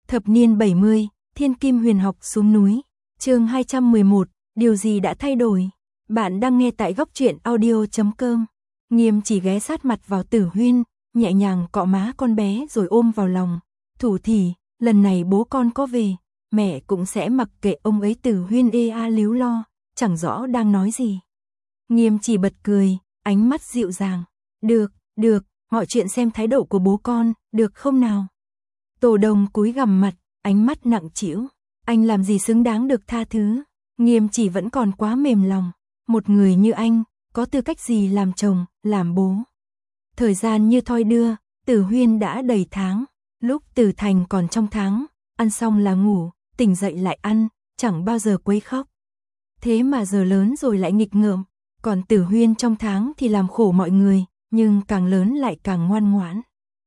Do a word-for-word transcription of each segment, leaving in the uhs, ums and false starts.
Thập niên bảy mươi, Thiên Kim Huyền Học xuống núi. Chương hai trăm mười một, điều gì đã thay đổi? Bạn đang nghe tại góc truyện audio chấm com. Nghiêm chỉ ghé sát mặt vào Tử Huyên, nhẹ nhàng cọ má con bé rồi ôm vào lòng. Thủ thỉ, lần này bố con có về, mẹ cũng sẽ mặc kệ ông ấy. Tử Huyên ê a líu lo, chẳng rõ đang nói gì. Nghiêm chỉ bật cười, ánh mắt dịu dàng. Được, được, mọi chuyện xem thái độ của bố con, được không nào? Tổ Đồng cúi gằm mặt, ánh mắt nặng trĩu. Anh làm gì xứng đáng được tha thứ? Nghiêm chỉ vẫn còn quá mềm lòng. Một người như anh, có tư cách gì làm chồng, làm bố? Thời gian như thoi đưa, Tử Huyên đã đầy tháng. Lúc Tử Thành còn trong tháng, ăn xong là ngủ, tỉnh dậy lại ăn, chẳng bao giờ quấy khóc. Thế mà giờ lớn rồi lại nghịch ngợm. Còn Tử Huyên trong tháng thì làm khổ mọi người, nhưng càng lớn lại càng ngoan ngoãn.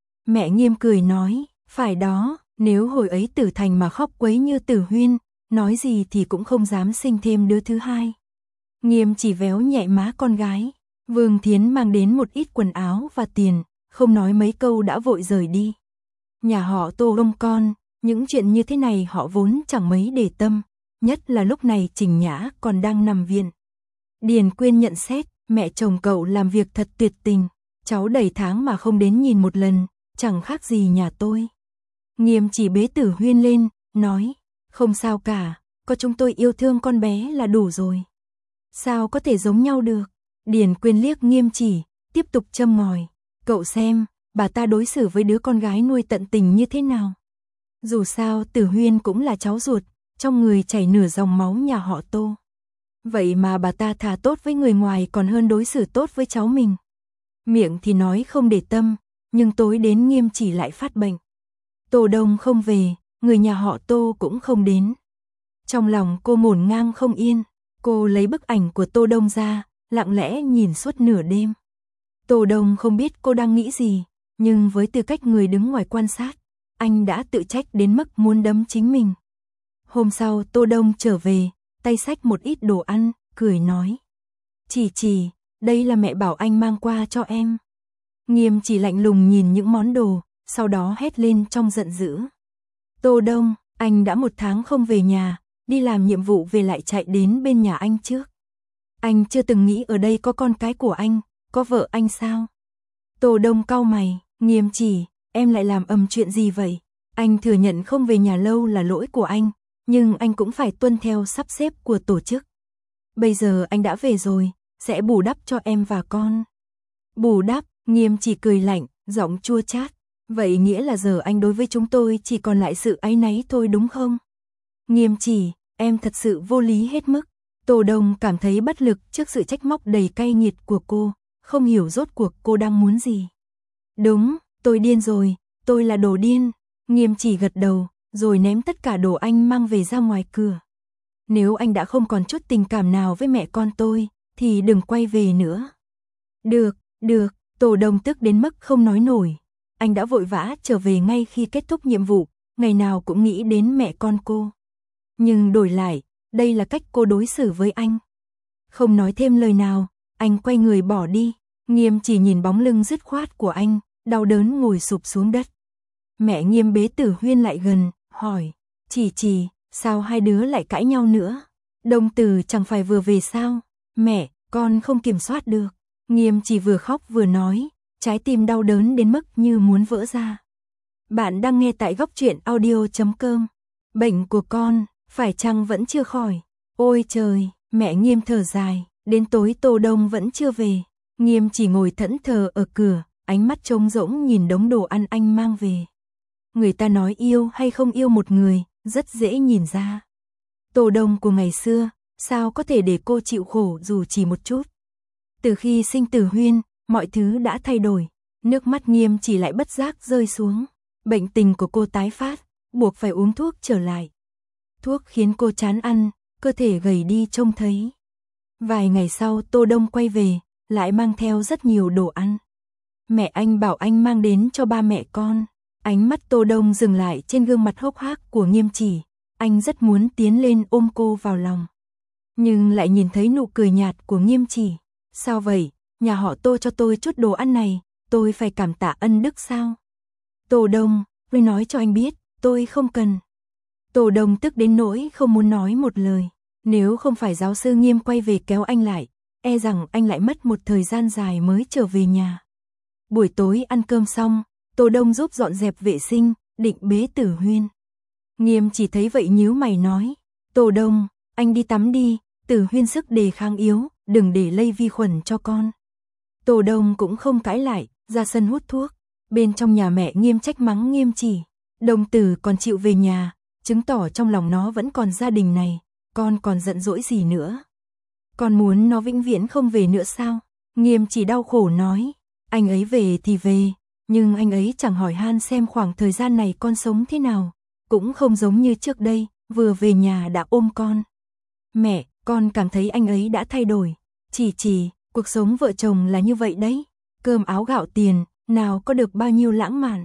Mẹ Nghiêm cười nói, phải đó, nếu hồi ấy Tử Thành mà khóc quấy như Tử Huyên, nói gì thì cũng không dám sinh thêm đứa thứ hai. Nghiêm chỉ véo nhẹ má con gái. Vương Thiến mang đến một ít quần áo và tiền, không nói mấy câu đã vội rời đi. Nhà họ Tô ông con, những chuyện như thế này họ vốn chẳng mấy để tâm, nhất là lúc này Trình Nhã còn đang nằm viện. Điền Quyên nhận xét, mẹ chồng cậu làm việc thật tuyệt tình, cháu đầy tháng mà không đến nhìn một lần, chẳng khác gì nhà tôi. Nghiêm chỉ bế Tử Huyên lên, nói, không sao cả, có chúng tôi yêu thương con bé là đủ rồi. Sao có thể giống nhau được? Điền Quyên liếc Nghiêm chỉ, tiếp tục châm ngòi, cậu xem, bà ta đối xử với đứa con gái nuôi tận tình như thế nào. Dù sao Tử Huyên cũng là cháu ruột, trong người chảy nửa dòng máu nhà họ Tô. Vậy mà bà ta thà tốt với người ngoài còn hơn đối xử tốt với cháu mình. Miệng thì nói không để tâm, nhưng tối đến Nghiêm chỉ lại phát bệnh. Tô Đông không về, người nhà họ Tô cũng không đến. Trong lòng cô ngổn ngang không yên, cô lấy bức ảnh của Tô Đông ra, lặng lẽ nhìn suốt nửa đêm. Tô Đông không biết cô đang nghĩ gì, nhưng với tư cách người đứng ngoài quan sát, anh đã tự trách đến mức muốn đấm chính mình. Hôm sau Tô Đông trở về, tay xách một ít đồ ăn, cười nói. Chỉ chỉ, đây là mẹ bảo anh mang qua cho em. Nghiêm chỉ lạnh lùng nhìn những món đồ, sau đó hét lên trong giận dữ. Tô Đông, anh đã một tháng không về nhà, đi làm nhiệm vụ về lại chạy đến bên nhà anh trước. Anh chưa từng nghĩ ở đây có con cái của anh, có vợ anh sao? Tô Đông cau mày, Nghiêm chỉ, em lại làm ầm chuyện gì vậy? Anh thừa nhận không về nhà lâu là lỗi của anh, nhưng anh cũng phải tuân theo sắp xếp của tổ chức. Bây giờ anh đã về rồi, sẽ bù đắp cho em và con. Bù đắp, Nghiêm chỉ cười lạnh, giọng chua chát. Vậy nghĩa là giờ anh đối với chúng tôi chỉ còn lại sự áy náy thôi đúng không? Nghiêm chỉ, em thật sự vô lý hết mức. Tô Đông cảm thấy bất lực trước sự trách móc đầy cay nghiệt của cô, không hiểu rốt cuộc cô đang muốn gì. Đúng, tôi điên rồi, tôi là đồ điên. Nghiêm chỉ gật đầu, rồi ném tất cả đồ anh mang về ra ngoài cửa. Nếu anh đã không còn chút tình cảm nào với mẹ con tôi, thì đừng quay về nữa. Được, được, Tô Đông tức đến mức không nói nổi. Anh đã vội vã trở về ngay khi kết thúc nhiệm vụ, ngày nào cũng nghĩ đến mẹ con cô. Nhưng đổi lại, đây là cách cô đối xử với anh. Không nói thêm lời nào, anh quay người bỏ đi. Nghiêm chỉ nhìn bóng lưng dứt khoát của anh, đau đớn ngồi sụp xuống đất. Mẹ Nghiêm bế Tử Huyên lại gần, hỏi, chỉ chỉ, sao hai đứa lại cãi nhau nữa? Đông Tử chẳng phải vừa về sao? Mẹ, con không kiểm soát được. Nghiêm chỉ vừa khóc vừa nói, trái tim đau đớn đến mức như muốn vỡ ra. Bạn đang nghe tại góc truyện audio chấm com. Bệnh của con, phải chăng vẫn chưa khỏi? Ôi trời, mẹ Nghiêm thở dài, đến tối Tô Đông vẫn chưa về. Nghiêm chỉ ngồi thẫn thờ ở cửa, ánh mắt trống rỗng nhìn đống đồ ăn anh mang về. Người ta nói yêu hay không yêu một người, rất dễ nhìn ra. Tô Đông của ngày xưa, sao có thể để cô chịu khổ dù chỉ một chút? Từ khi sinh Tử Huyên, mọi thứ đã thay đổi. Nước mắt Nghiêm chỉ lại bất giác rơi xuống. Bệnh tình của cô tái phát, buộc phải uống thuốc trở lại. Thuốc khiến cô chán ăn, cơ thể gầy đi trông thấy. Vài ngày sau Tô Đông quay về, lại mang theo rất nhiều đồ ăn. Mẹ anh bảo anh mang đến cho ba mẹ con. Ánh mắt Tô Đông dừng lại trên gương mặt hốc hác của Nghiêm chỉ. Anh rất muốn tiến lên ôm cô vào lòng. Nhưng lại nhìn thấy nụ cười nhạt của Nghiêm chỉ. Sao vậy, nhà họ Tô cho tôi chút đồ ăn này, tôi phải cảm tạ ân đức sao? Tô Đông, tôi nói cho anh biết, tôi không cần. Tổ Đồng tức đến nỗi không muốn nói một lời. Nếu không phải giáo sư Nghiêm quay về kéo anh lại, e rằng anh lại mất một thời gian dài mới trở về nhà. Buổi tối ăn cơm xong, Tổ Đồng giúp dọn dẹp vệ sinh, định bế Tử Huyên. Nghiêm chỉ thấy vậy nhíu mày nói, Tổ Đồng, anh đi tắm đi, Tử Huyên sức đề kháng yếu, đừng để lây vi khuẩn cho con. Tổ Đồng cũng không cãi lại, ra sân hút thuốc. Bên trong nhà mẹ Nghiêm trách mắng Nghiêm chỉ, Đồng Tử còn chịu về nhà, chứng tỏ trong lòng nó vẫn còn gia đình này, con còn giận dỗi gì nữa. Con muốn nó vĩnh viễn không về nữa sao? Nghiêm chỉ đau khổ nói, anh ấy về thì về, nhưng anh ấy chẳng hỏi han xem khoảng thời gian này con sống thế nào, cũng không giống như trước đây, vừa về nhà đã ôm con. Mẹ, con cảm thấy anh ấy đã thay đổi. Chỉ chỉ, cuộc sống vợ chồng là như vậy đấy, cơm áo gạo tiền, nào có được bao nhiêu lãng mạn.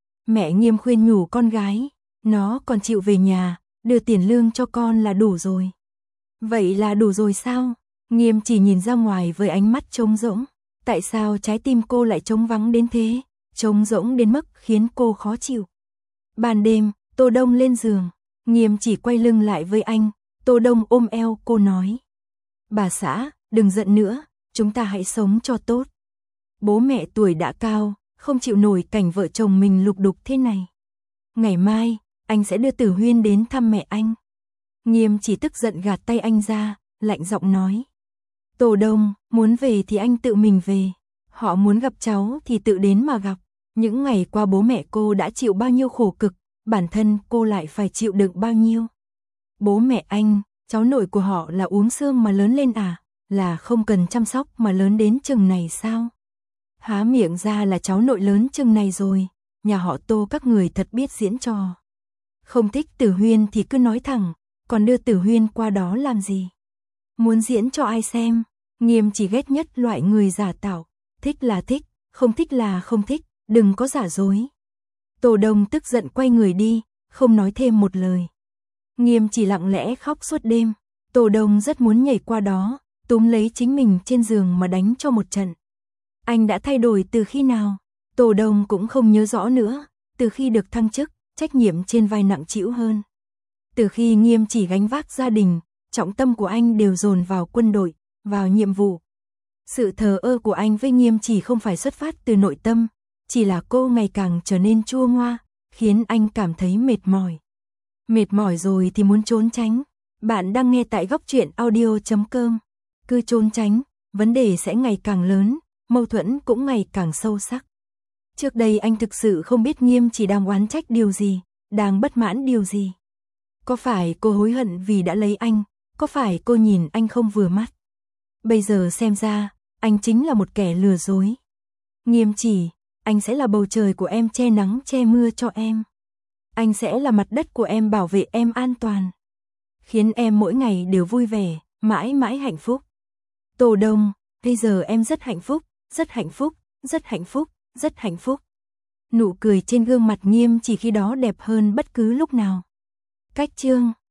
Mẹ Nghiêm khuyên nhủ con gái, nó còn chịu về nhà, đưa tiền lương cho con là đủ rồi. Vậy là đủ rồi sao? Nghiêm chỉ nhìn ra ngoài với ánh mắt trống rỗng. Tại sao trái tim cô lại trống vắng đến thế, trống rỗng đến mức khiến cô khó chịu. Ban đêm, Tô Đông lên giường, Nghiêm chỉ quay lưng lại với anh, Tô Đông ôm eo cô nói. Bà xã, đừng giận nữa, chúng ta hãy sống cho tốt. Bố mẹ tuổi đã cao, không chịu nổi cảnh vợ chồng mình lục đục thế này. Ngày mai, anh sẽ đưa Tử Huyên đến thăm mẹ anh. Nghiêm chỉ tức giận gạt tay anh ra, lạnh giọng nói. Tổ Đông, muốn về thì anh tự mình về. Họ muốn gặp cháu thì tự đến mà gặp. Những ngày qua bố mẹ cô đã chịu bao nhiêu khổ cực, bản thân cô lại phải chịu đựng bao nhiêu. Bố mẹ anh, cháu nội của họ là uống sương mà lớn lên à? Là không cần chăm sóc mà lớn đến chừng này sao? Há miệng ra là cháu nội lớn chừng này rồi. Nhà họ Tô các người thật biết diễn trò. Không thích Tử Huyên thì cứ nói thẳng, còn đưa Tử Huyên qua đó làm gì? Muốn diễn cho ai xem? Nghiêm chỉ ghét nhất loại người giả tạo. Thích là thích, không thích là không thích, đừng có giả dối. Tổ Đông tức giận quay người đi, không nói thêm một lời. Nghiêm chỉ lặng lẽ khóc suốt đêm. Tổ Đông rất muốn nhảy qua đó, túm lấy chính mình trên giường mà đánh cho một trận. Anh đã thay đổi từ khi nào? Tổ Đông cũng không nhớ rõ nữa, từ khi được thăng chức, trách nhiệm trên vai nặng trĩu hơn. Từ khi Nghiêm chỉ gánh vác gia đình, trọng tâm của anh đều dồn vào quân đội, vào nhiệm vụ. Sự thờ ơ của anh với Nghiêm chỉ không phải xuất phát từ nội tâm, chỉ là cô ngày càng trở nên chua ngoa, khiến anh cảm thấy mệt mỏi. Mệt mỏi rồi thì muốn trốn tránh. Bạn đang nghe tại góc truyện audio chấm com. Cứ trốn tránh, vấn đề sẽ ngày càng lớn, mâu thuẫn cũng ngày càng sâu sắc. Trước đây anh thực sự không biết Nghiêm chỉ đang oán trách điều gì, đang bất mãn điều gì. Có phải cô hối hận vì đã lấy anh, có phải cô nhìn anh không vừa mắt. Bây giờ xem ra, anh chính là một kẻ lừa dối. Nghiêm chỉ, anh sẽ là bầu trời của em che nắng che mưa cho em. Anh sẽ là mặt đất của em bảo vệ em an toàn. Khiến em mỗi ngày đều vui vẻ, mãi mãi hạnh phúc. Tổ Đông, bây giờ em rất hạnh phúc, rất hạnh phúc, rất hạnh phúc, rất hạnh phúc. Nụ cười trên gương mặt Nghiêm chỉ khi đó đẹp hơn bất cứ lúc nào. Cách chương